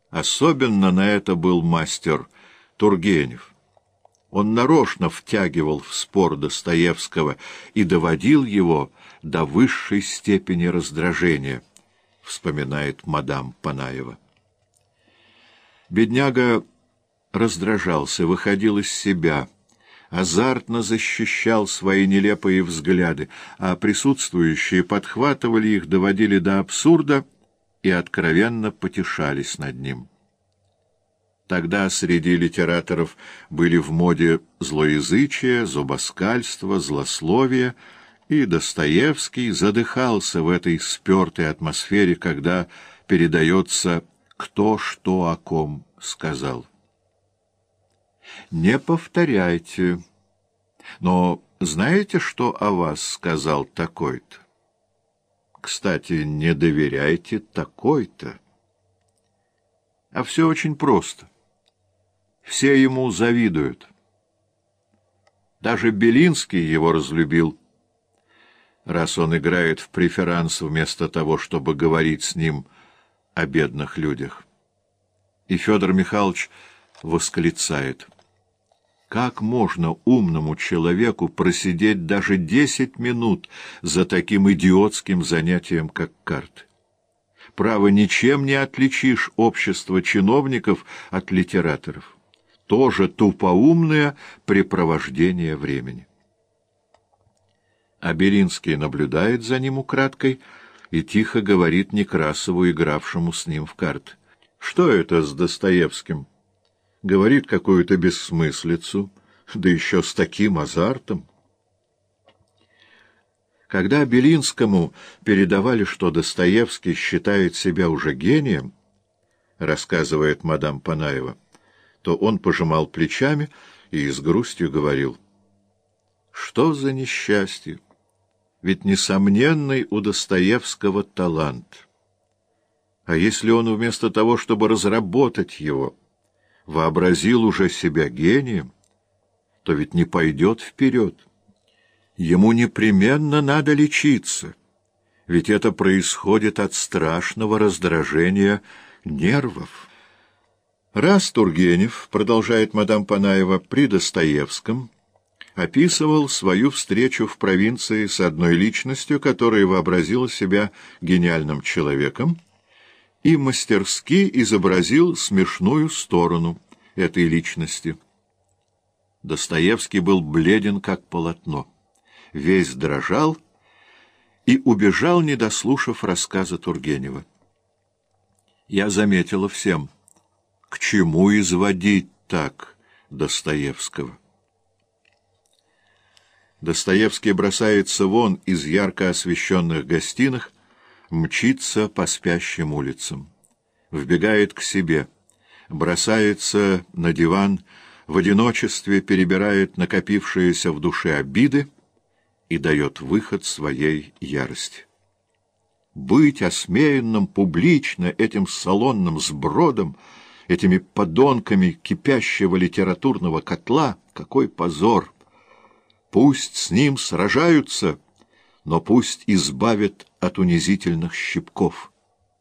Особенно на это был мастер Тургенев. Он нарочно втягивал в спор Достоевского и доводил его до высшей степени раздражения, вспоминает мадам Панаева. Бедняга раздражался, выходил из себя, азартно защищал свои нелепые взгляды, а присутствующие подхватывали их, доводили до абсурда и откровенно потешались над ним. Тогда среди литераторов были в моде злоязычие, зубоскальство, злословие, и Достоевский задыхался в этой спертой атмосфере, когда передается «кто что о ком сказал». Не повторяйте. Но знаете, что о вас сказал такой-то? Кстати, не доверяйте такой-то. А все очень просто. Все ему завидуют. Даже Белинский его разлюбил, раз он играет в преферанс вместо того, чтобы говорить с ним о бедных людях. И Федор Михайлович восклицает: как можно умному человеку просидеть даже 10 минут за таким идиотским занятием, как карты? Право, ничем не отличишь общество чиновников от литераторов. Тоже тупоумное препровождение времени. А Белинский наблюдает за ним украдкой и тихо говорит Некрасову, игравшему с ним в карты: что это с Достоевским? Говорит какую-то бессмыслицу, да еще с таким азартом. Когда Белинскому передавали, что Достоевский считает себя уже гением, рассказывает мадам Панаева, то он пожимал плечами и с грустью говорил: что за несчастье! Ведь несомненный у Достоевского талант. А если он вместо того, чтобы разработать его, вообразил уже себя гением, то ведь не пойдет вперед. Ему непременно надо лечиться, ведь это происходит от страшного раздражения нервов. Раз Тургенев, продолжает мадам Панаева, при Достоевском описывал свою встречу в провинции с одной личностью, которая вообразила себя гениальным человеком, и мастерски изобразил смешную сторону этой личности. Достоевский был бледен, как полотно, весь дрожал и убежал, не дослушав рассказа Тургенева. Я заметила всем: к чему изводить так Достоевского? Достоевский бросается вон из ярко освещенных гостиных, мчится по спящим улицам, вбегает к себе, бросается на диван, в одиночестве перебирает накопившиеся в душе обиды и дает выход своей ярости. Быть осмеянным публично этим салонным сбродом, этими подонками кипящего литературного котла — какой позор! Пусть с ним сражаются, но пусть избавят от унизительных щипков.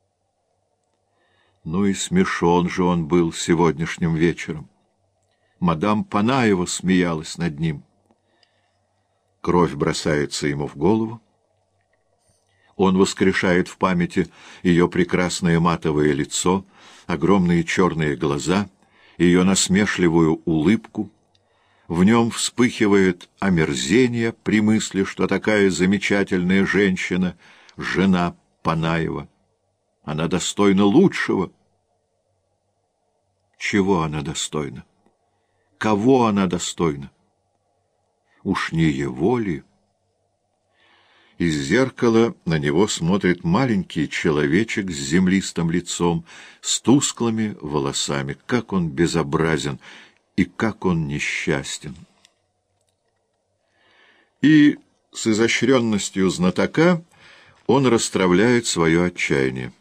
Ну и смешон же он был сегодняшним вечером. Мадам Панаева смеялась над ним. Кровь бросается ему в голову. Он воскрешает в памяти ее прекрасное матовое лицо, огромные черные глаза, ее насмешливую улыбку. В нем вспыхивает омерзение при мысли, что такая замечательная женщина — жена Панаева. Она достойна лучшего. Чего она достойна? Кого она достойна? Уж не его ли? Из зеркала на него смотрит маленький человечек с землистым лицом, с тусклыми волосами. Как он безобразен и как он несчастен! И с изощренностью знатока он расстравляет свое отчаяние.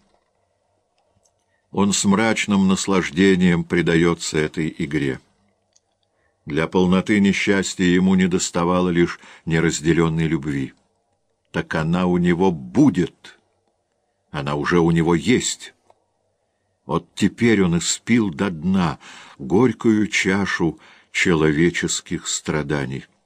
Он с мрачным наслаждением предается этой игре. Для полноты несчастья ему недоставало лишь неразделенной любви. Так она у него будет, она уже у него есть. Вот теперь он испил до дна горькую чашу человеческих страданий.